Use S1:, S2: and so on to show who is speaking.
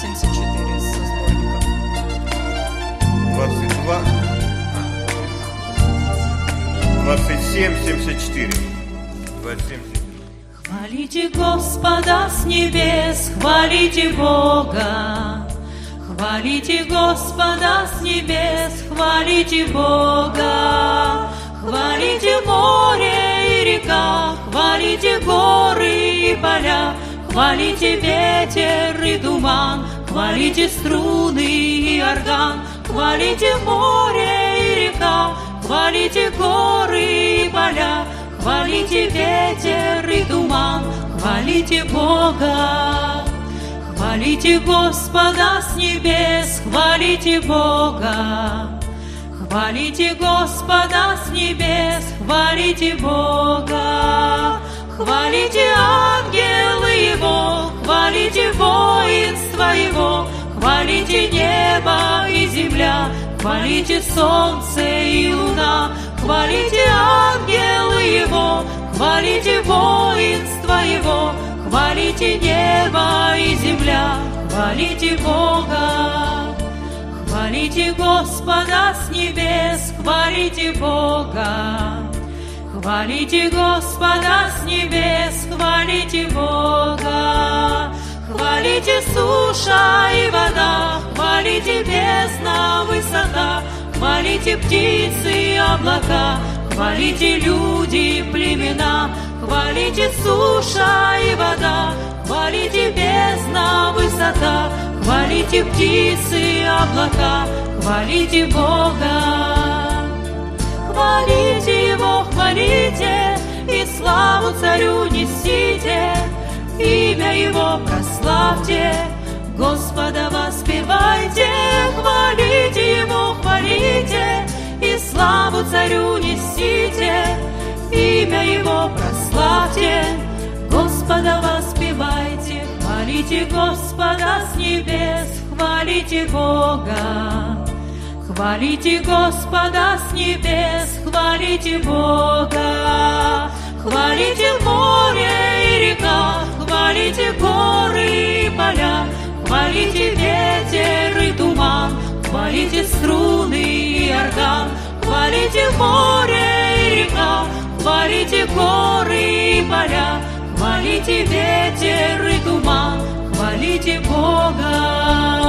S1: 74 со сборника.
S2: 22, 27, 74. 27.
S3: Хвалите Господа с небес, хвалите Бога. Хвалите Господа с небес, хвалите Бога. Хвалите море и река, хвалите горы и поля, хвалите ветер и туман, хвалите струны и орган, хвалите море и река, хвалите горы и поля, хвалите ветер и туман, хвалите Бога. Хвалите Господа с небес, хвалите Бога. Хвалите Господа с небес, хвалите Бога. Хвалите ангелы Его, хвалите воинство Его, хвалите небо и земля, хвалите солнце и луна, хвалите ангелы Его, хвалите воинство Его, хвалите небо и земля, хвалите Бога. Хвалите Господа с небес, хвалите Бога. Хвалите Господа с небес, хвалите Бога. Хвалите суша и вода, хвалите бездна, высота, хвалите птицы и облака, хвалите люди, племена, хвалите суша и вода, хвалите бездна, высота, хвалите птицы и облака, хвалите Бога. Хвалите Его, хвалите, и славу Царю несите, имя Его прославьте, Господа воспевайте. Хвалите Его, хвалите, и славу Царю несите, имя Его прославьте, Господа воспевайте. Хвалите Господа с небес, хвалите Бога. Хвалите Господа с небес, хвалите Бога. Хвалите море и река, хвалите горы и поля, хвалите ветер и туман, хвалите струны и орган, хвалите море и река, хвалите горы и поля, хвалите ветер и туман, хвалите Бога.